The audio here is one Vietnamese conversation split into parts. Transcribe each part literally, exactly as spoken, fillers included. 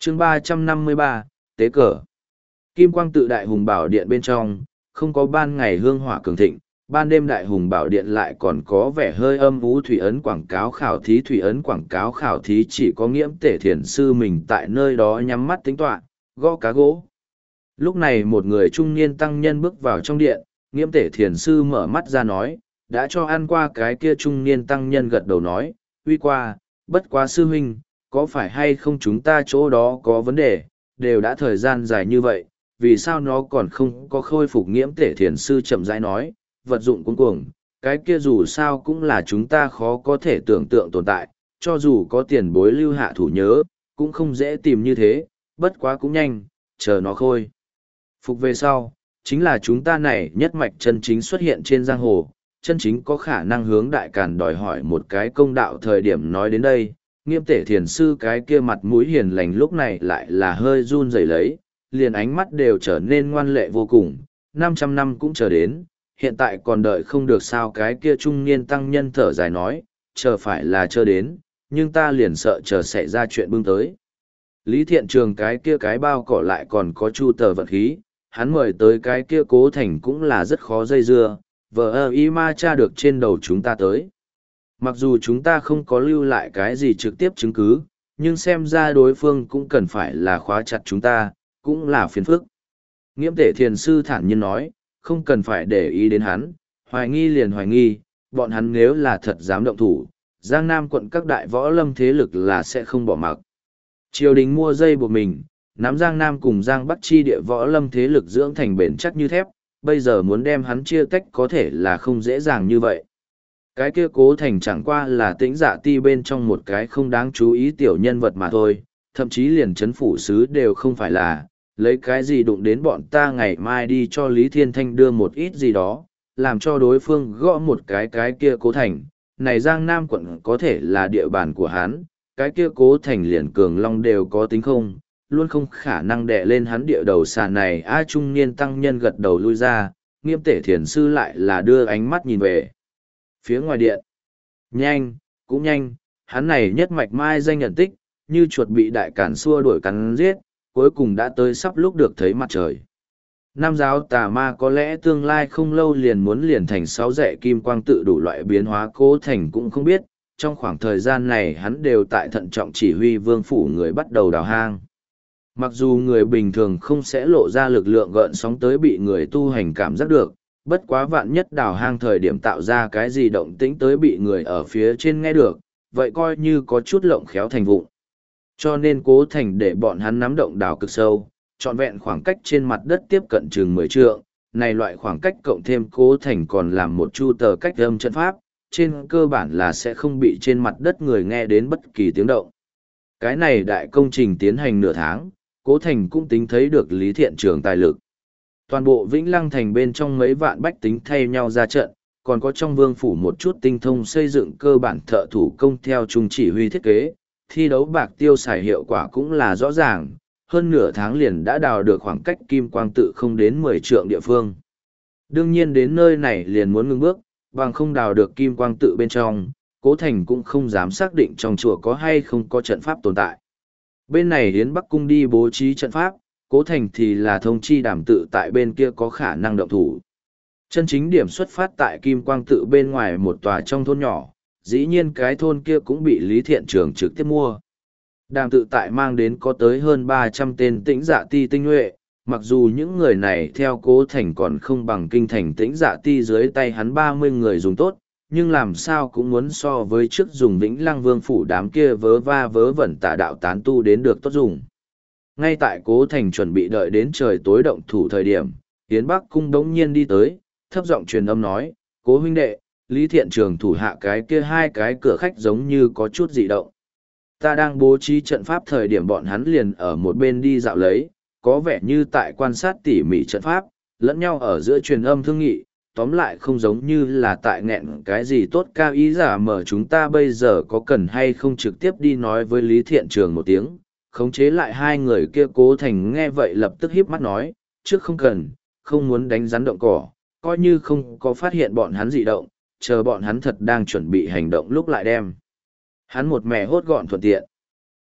chương ba trăm năm mươi ba, tế cờ. Kim quang tự đại hùng bảo điện bên trong, không có ban ngày hương hỏa cường thịnh, ban đêm đại hùng bảo điện lại còn có vẻ hơi âm u. Thủy ấn quảng cáo khảo thí thủy ấn quảng cáo khảo thí chỉ có Nghiễm Tể Thiền sư mình tại nơi đó nhắm mắt tính toán, gõ cá gỗ. Lúc này một người trung niên tăng nhân bước vào trong điện, Nghiễm Tể Thiền sư mở mắt ra nói, đã cho ăn qua. Cái kia trung niên tăng nhân gật đầu nói, uy qua, bất quá sư huynh, có phải hay không chúng ta chỗ đó có vấn đề, đều đã thời gian dài như vậy, vì sao nó còn không có khôi phục? Nghiễm Tể Thiền sư chậm rãi nói, vật dụng cuống cuồng, cái kia dù sao cũng là chúng ta khó có thể tưởng tượng tồn tại, cho dù có tiền bối lưu hạ thủ nhớ, cũng không dễ tìm như thế, bất quá cũng nhanh, chờ nó khôi phục về sau, chính là chúng ta này nhất mạch chân chính xuất hiện trên giang hồ, chân chính có khả năng hướng đại càn đòi hỏi một cái công đạo. Thời điểm nói đến đây, Nghiễm Tể Thiền sư cái kia mặt mũi hiền lành lúc này lại là hơi run rẩy lấy, liền ánh mắt đều trở nên ngoan lệ vô cùng. Năm trăm năm cũng chờ đến, hiện tại còn đợi không được sao? Cái kia trung niên tăng nhân thở dài nói, chờ phải là chờ đến, nhưng ta liền sợ chờ xảy ra chuyện bưng tới. Lý Thiện Trường cái kia cái bao cỏ lại còn có chu tờ vận khí, hắn mời tới cái kia Cố Thành cũng là rất khó dây dưa, vờ ơ y ma cha được trên đầu chúng ta tới. Mặc dù chúng ta không có lưu lại cái gì trực tiếp chứng cứ, nhưng xem ra đối phương cũng cần phải là khóa chặt chúng ta, cũng là phiền phức. Nghiễm Tể Thiền sư thản nhiên nói, không cần phải để ý đến hắn, hoài nghi liền hoài nghi, bọn hắn nếu là thật dám động thủ, Giang Nam quận các đại võ lâm thế lực là sẽ không bỏ mặc. Triều đình mua dây buộc mình, nắm Giang Nam cùng Giang Bắc chi địa võ lâm thế lực dưỡng thành bền chắc như thép, bây giờ muốn đem hắn chia tách có thể là không dễ dàng như vậy. Cái kia Cố Thành chẳng qua là Tĩnh Dạ Ti bên trong một cái không đáng chú ý tiểu nhân vật mà thôi, thậm chí liền chấn phủ sứ đều không phải là, lấy cái gì đụng đến bọn ta ngày mai đi cho Lý Thiên Thanh đưa một ít gì đó, làm cho đối phương gõ một cái cái kia Cố Thành. Này Giang Nam quận có thể là địa bàn của hắn, cái kia Cố Thành liền cường long đều có tính không, luôn không khả năng đè lên hắn địa đầu sàn này. A trung niên tăng nhân gật đầu lui ra, Nghiễm Tể Thiền sư lại là đưa ánh mắt nhìn về phía ngoài điện. Nhanh, cũng nhanh, hắn này nhất mạch mai danh nhận tích, như chuột bị đại cản xua đuổi cắn giết, cuối cùng đã tới sắp lúc được thấy mặt trời. Nam giáo tà ma có lẽ tương lai không lâu liền muốn liền thành sáu dạy kim quang tự đủ loại biến hóa, Cố Thành cũng không biết, trong khoảng thời gian này hắn đều tại thận trọng chỉ huy vương phủ người bắt đầu đào hang. Mặc dù người bình thường không sẽ lộ ra lực lượng gợn sóng tới bị người tu hành cảm giác được, bất quá vạn nhất đào hang thời điểm tạo ra cái gì động tĩnh tới bị người ở phía trên nghe được, vậy coi như có chút lộng khéo thành vụng. Cho nên Cố Thành để bọn hắn nắm động đào cực sâu, trọn vẹn khoảng cách trên mặt đất tiếp cận chừng mười trượng, này loại khoảng cách cộng thêm Cố Thành còn làm một chu tờ cách âm trận pháp, trên cơ bản là sẽ không bị trên mặt đất người nghe đến bất kỳ tiếng động. Cái này đại công trình tiến hành nửa tháng, Cố Thành cũng tính thấy được Lý Thiện Trường tài lực. Toàn bộ Vĩnh Lăng thành bên trong mấy vạn bách tính thay nhau ra trận, còn có trong vương phủ một chút tinh thông xây dựng cơ bản thợ thủ công theo chung chỉ huy thiết kế, thi đấu bạc tiêu xài hiệu quả cũng là rõ ràng, hơn nửa tháng liền đã đào được khoảng cách kim quang tự không đến mười trượng địa phương. Đương nhiên đến nơi này liền muốn ngưng bước, bằng không đào được kim quang tự bên trong, Cố Thành cũng không dám xác định trong chùa có hay không có trận pháp tồn tại. Bên này Hiến Bắc Cung đi bố trí trận pháp, Cố Thành thì là thông chi Đàm tự tại bên kia có khả năng động thủ. Chân chính điểm xuất phát tại kim quang tự bên ngoài một tòa trong thôn nhỏ, dĩ nhiên cái thôn kia cũng bị Lý Thiện Trường trực tiếp mua. Đàm tự tại mang đến có tới hơn ba trăm tên Tĩnh Dạ Ti tinh nhuệ, mặc dù những người này theo Cố Thành còn không bằng kinh thành Tĩnh Dạ Ti dưới tay hắn ba mươi người dùng tốt, nhưng làm sao cũng muốn so với trước dùng Vĩnh Lăng Vương phủ đám kia vớ va vớ vẩn tà đạo tán tu đến được tốt dùng. Ngay tại Cố Thành chuẩn bị đợi đến trời tối động thủ thời điểm, Yến Bắc Cung đống nhiên đi tới, thấp giọng truyền âm nói, Cố huynh đệ, Lý Thiện Trường thủ hạ cái kia hai cái cửa khách giống như có chút dị động. Ta đang bố trí trận pháp thời điểm bọn hắn liền ở một bên đi dạo lấy, có vẻ như tại quan sát tỉ mỉ trận pháp, lẫn nhau ở giữa truyền âm thương nghị, tóm lại không giống như là tại nghẹn cái gì tốt cao ý giả mở. Chúng ta bây giờ có cần hay không trực tiếp đi nói với Lý Thiện Trường một tiếng, khống chế lại hai người kia. Cố Thành nghe vậy lập tức híp mắt nói, trước không cần, không muốn đánh rắn động cỏ, coi như không có phát hiện bọn hắn dị động, chờ bọn hắn thật đang chuẩn bị hành động lúc lại đem hắn một mẻ hốt gọn thuận tiện.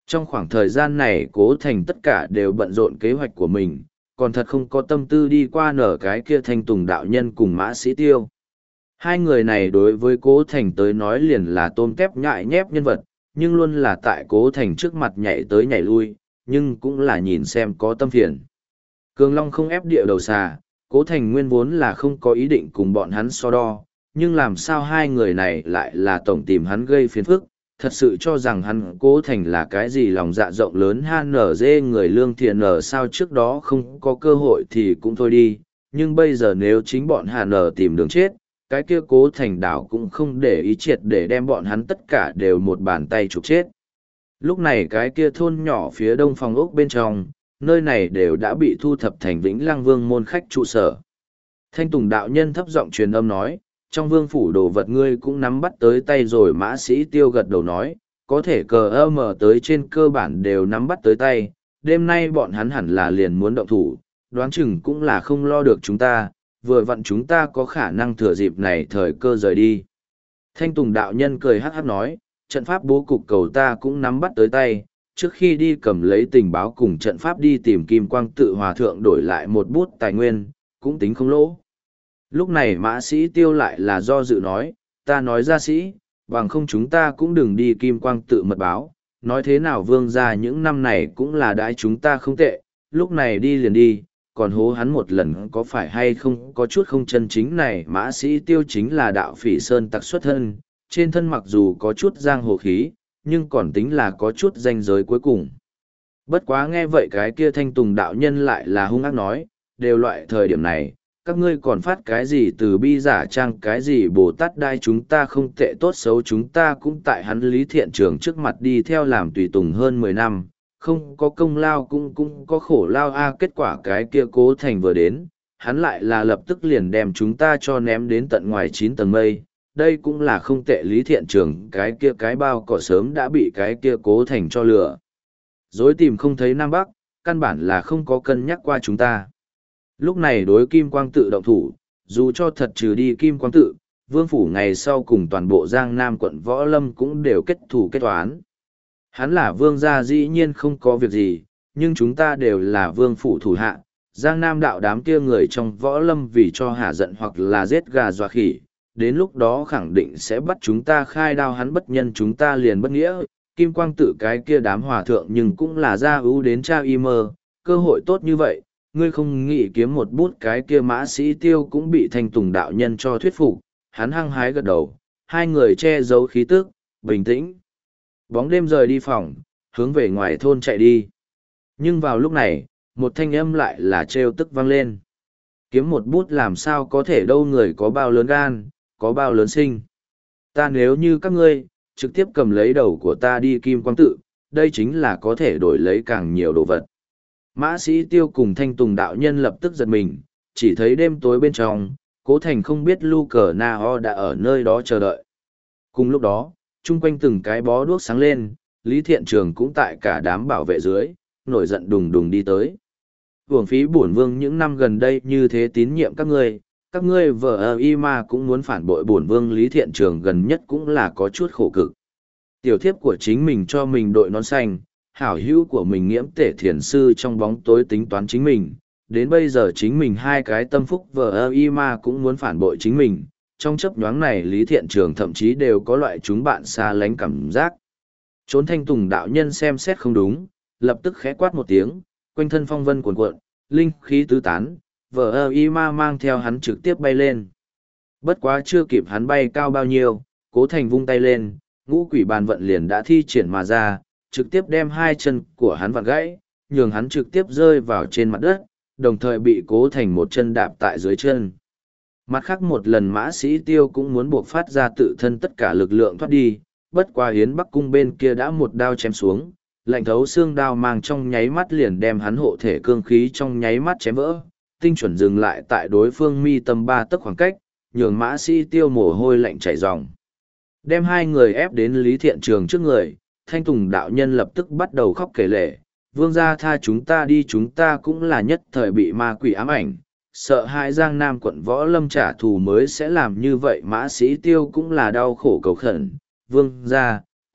Trong khoảng thời gian này Cố Thành tất cả đều bận rộn kế hoạch của mình, còn thật không có tâm tư đi qua nở cái kia Thanh Tùng đạo nhân cùng Mã Sĩ Tiêu. Hai người này đối với Cố Thành tới nói liền là tôm tép nhại nhép nhân vật, nhưng luôn là tại Cố Thành trước mặt nhảy tới nhảy lui, nhưng cũng là nhìn xem có tâm phiền. Cường Long không ép địa đầu xà, Cố Thành nguyên vốn là không có ý định cùng bọn hắn so đo, nhưng làm sao hai người này lại là tổng tìm hắn gây phiền phức, thật sự cho rằng hắn Cố Thành là cái gì lòng dạ rộng lớn han nở dê người lương thiện nở sao trước đó không có cơ hội thì cũng thôi đi, nhưng bây giờ nếu chính bọn hà nở tìm đường chết, cái kia Cố Thành đảo cũng không để ý triệt để đem bọn hắn tất cả đều một bàn tay trục chết. Lúc này cái kia thôn nhỏ phía đông phòng ốc bên trong, nơi này đều đã bị thu thập thành Vĩnh Lăng Vương môn khách trụ sở. Thanh Tùng đạo nhân thấp giọng truyền âm nói, trong vương phủ đồ vật ngươi cũng nắm bắt tới tay rồi. Mã Sĩ Tiêu gật đầu nói, có thể cờ ơ mở tới trên cơ bản đều nắm bắt tới tay, đêm nay bọn hắn hẳn là liền muốn động thủ, đoán chừng cũng là không lo được chúng ta, vừa vặn chúng ta có khả năng thừa dịp này thời cơ rời đi. Thanh Tùng đạo nhân cười hắc hắc nói, trận pháp bố cục cầu ta cũng nắm bắt tới tay, trước khi đi cầm lấy tình báo cùng trận pháp đi tìm Kim Quang Tự Hòa Thượng đổi lại một bút tài nguyên, cũng tính không lỗ. Lúc này Mã Sĩ Tiêu lại là do dự nói, ta nói ra sĩ, bằng không chúng ta cũng đừng đi Kim Quang Tự mật báo, nói thế nào vương gia những năm này cũng là đãi chúng ta không tệ, lúc này đi liền đi, còn hố hắn một lần có phải hay không có chút không chân chính này. Mã Sĩ Tiêu chính là đạo phỉ sơn tặc xuất thân, trên thân mặc dù có chút giang hồ khí, nhưng còn tính là có chút danh giới cuối cùng. Bất quá nghe vậy cái kia Thanh Tùng đạo nhân lại là hung ác nói, đều loại thời điểm này, các ngươi còn phát cái gì từ bi giả trang cái gì Bồ Tát đai chúng ta không tệ tốt xấu chúng ta cũng tại hắn Lý Thiện Trường trước mặt đi theo làm tùy tùng hơn mười năm, không có công lao cũng cũng có khổ lao a. Kết quả cái kia Cố Thành vừa đến, hắn lại là lập tức liền đem chúng ta cho ném đến tận ngoài chín tầng mây. Đây cũng là không tệ. Lý Thiện Trường cái kia cái bao cỏ sớm đã bị cái kia Cố Thành cho lừa dối tìm không thấy Nam Bắc, căn bản là không có cân nhắc qua chúng ta. Lúc này đối Kim Quang Tự động thủ, dù cho thật trừ đi Kim Quang Tự, vương phủ ngày sau cùng toàn bộ Giang Nam quận Võ Lâm cũng đều kết thủ kết toán. Hắn là vương gia dĩ nhiên không có việc gì, nhưng chúng ta đều là vương phủ thủ hạ. Giang Nam đạo đám kia người trong Võ Lâm vì cho hả giận hoặc là giết gà dọa khỉ, đến lúc đó khẳng định sẽ bắt chúng ta khai đao, hắn bất nhân chúng ta liền bất nghĩa. Kim Quang Tự cái kia đám hòa thượng nhưng cũng là gia ưu đến cha y mơ, cơ hội tốt như vậy, ngươi không nghĩ kiếm một bút. Cái kia Mã Sĩ Tiêu cũng bị Thanh Tùng đạo nhân cho thuyết phục, hắn hăng hái gật đầu, hai người che giấu khí tức, bình tĩnh. Bóng đêm rời đi phòng, hướng về ngoài thôn chạy đi. Nhưng vào lúc này, một thanh âm lại là trêu tức vang lên. Kiếm một bút làm sao có thể đâu, người có bao lớn gan, có bao lớn sinh. Ta nếu như các ngươi, trực tiếp cầm lấy đầu của ta đi Kim Quang Tự, đây chính là có thể đổi lấy càng nhiều đồ vật. Mã Sĩ Tiêu cùng Thanh Tùng đạo nhân lập tức giật mình, chỉ thấy đêm tối bên trong, Cố Thành không biết Lu Cờ Na Ho đã ở nơi đó chờ đợi. Cùng lúc đó, chung quanh từng cái bó đuốc sáng lên, Lý Thiện Trường cũng tại cả đám bảo vệ dưới, nổi giận đùng đùng đi tới. Uổng phí bổn vương những năm gần đây như thế tín nhiệm các ngươi, các ngươi vợ ờ y mà cũng muốn phản bội bổn vương. Lý Thiện Trường gần nhất cũng là có chút khổ cực. Tiểu thiếp của chính mình cho mình đội nón xanh, hảo hữu của mình nghiễm tể thiền sư trong bóng tối tính toán chính mình, đến bây giờ chính mình hai cái tâm phúc vợ ơ y ma cũng muốn phản bội chính mình. Trong chấp nhoáng này Lý Thiện Trường thậm chí đều có loại chúng bạn xa lánh cảm giác. Trốn Thanh Tùng đạo nhân xem xét không đúng, lập tức khẽ quát một tiếng, quanh thân phong vân cuồn cuộn, linh khí tứ tán, vợ ơ y ma mang theo hắn trực tiếp bay lên. Bất quá chưa kịp hắn bay cao bao nhiêu, Cố Thành vung tay lên, ngũ quỷ bàn vận liền đã thi triển mà ra, trực tiếp đem hai chân của hắn vặn gãy, nhường hắn trực tiếp rơi vào trên mặt đất, đồng thời bị Cố Thành một chân đạp tại dưới chân. Mặt khác một lần Mã Sĩ Tiêu cũng muốn buộc phát ra tự thân tất cả lực lượng thoát đi, bất qua Hiến Bắc Cung bên kia đã một đao chém xuống, lạnh thấu xương đao mang trong nháy mắt liền đem hắn hộ thể cương khí trong nháy mắt chém vỡ, tinh chuẩn dừng lại tại đối phương mi tâm ba tấc khoảng cách, nhường Mã Sĩ Tiêu mồ hôi lạnh chảy ròng. Đem hai người ép đến Lý Thiện Trường trước người, Thanh Tùng đạo nhân lập tức bắt đầu khóc kể lể, vương gia tha chúng ta đi, chúng ta cũng là nhất thời bị ma quỷ ám ảnh, sợ hãi Giang Nam quận Võ Lâm trả thù mới sẽ làm như vậy. Mã Sĩ Tiêu cũng là đau khổ cầu khẩn, vương gia,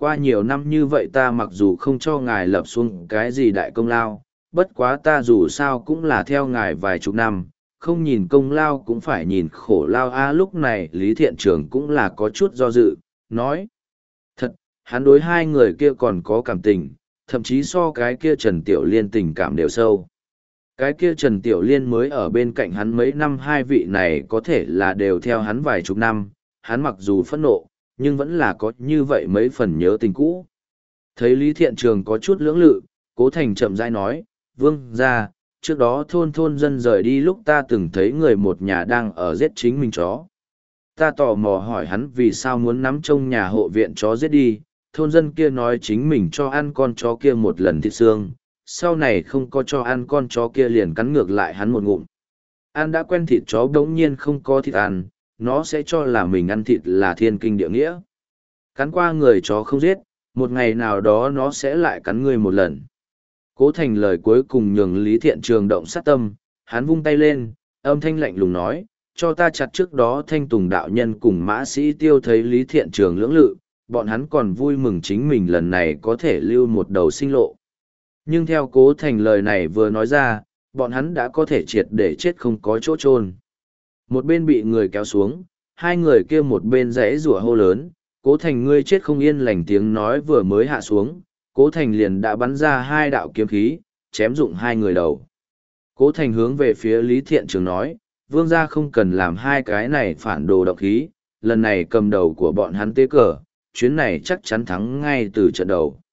qua nhiều năm như vậy ta mặc dù không cho ngài lập xuống cái gì đại công lao, bất quá ta dù sao cũng là theo ngài vài chục năm, không nhìn công lao cũng phải nhìn khổ lao a. Lúc này Lý Thiện Trường cũng là có chút do dự, nói. Thật, hắn đối hai người kia còn có cảm tình, thậm chí so cái kia Trần Tiểu Liên tình cảm đều sâu. Cái kia Trần Tiểu Liên mới ở bên cạnh hắn mấy năm, hai vị này có thể là đều theo hắn vài chục năm, hắn mặc dù phẫn nộ, nhưng vẫn là có như vậy mấy phần nhớ tình cũ. Thấy Lý Thiện Trường có chút lưỡng lự, Cố Thành chậm rãi nói, vương ra, trước đó thôn thôn dân rời đi lúc ta từng thấy người một nhà đang ở giết chính mình chó. Ta tò mò hỏi hắn vì sao muốn nắm trông nhà hộ viện chó giết đi, thôn dân kia nói chính mình cho ăn con chó kia một lần thịt xương, sau này không có cho ăn con chó kia liền cắn ngược lại hắn một ngụm. Ăn đã quen thịt chó đống nhiên không có thịt ăn, nó sẽ cho là mình ăn thịt là thiên kinh địa nghĩa. Cắn qua người chó không giết, một ngày nào đó nó sẽ lại cắn người một lần. Cố Thành lời cuối cùng nhường Lý Thiện Trường động sát tâm, hắn vung tay lên, âm thanh lạnh lùng nói, cho ta chặt. Trước đó Thanh Tùng đạo nhân cùng Mã Sĩ Tiêu thấy Lý Thiện Trường lưỡng lự, bọn hắn còn vui mừng chính mình lần này có thể lưu một đầu sinh lộ. Nhưng theo Cố Thành lời này vừa nói ra, bọn hắn đã có thể triệt để chết không có chỗ chôn. Một bên bị người kéo xuống, hai người kia một bên rẽ rủa hô lớn, Cố Thành ngươi chết không yên lành. Tiếng nói vừa mới hạ xuống, Cố Thành liền đã bắn ra hai đạo kiếm khí, chém dụng hai người đầu. Cố Thành hướng về phía Lý Thiện Trường nói, vương gia không cần làm hai cái này phản đồ độc khí, lần này cầm đầu của bọn hắn tế cờ, chuyến này chắc chắn thắng ngay từ trận đầu.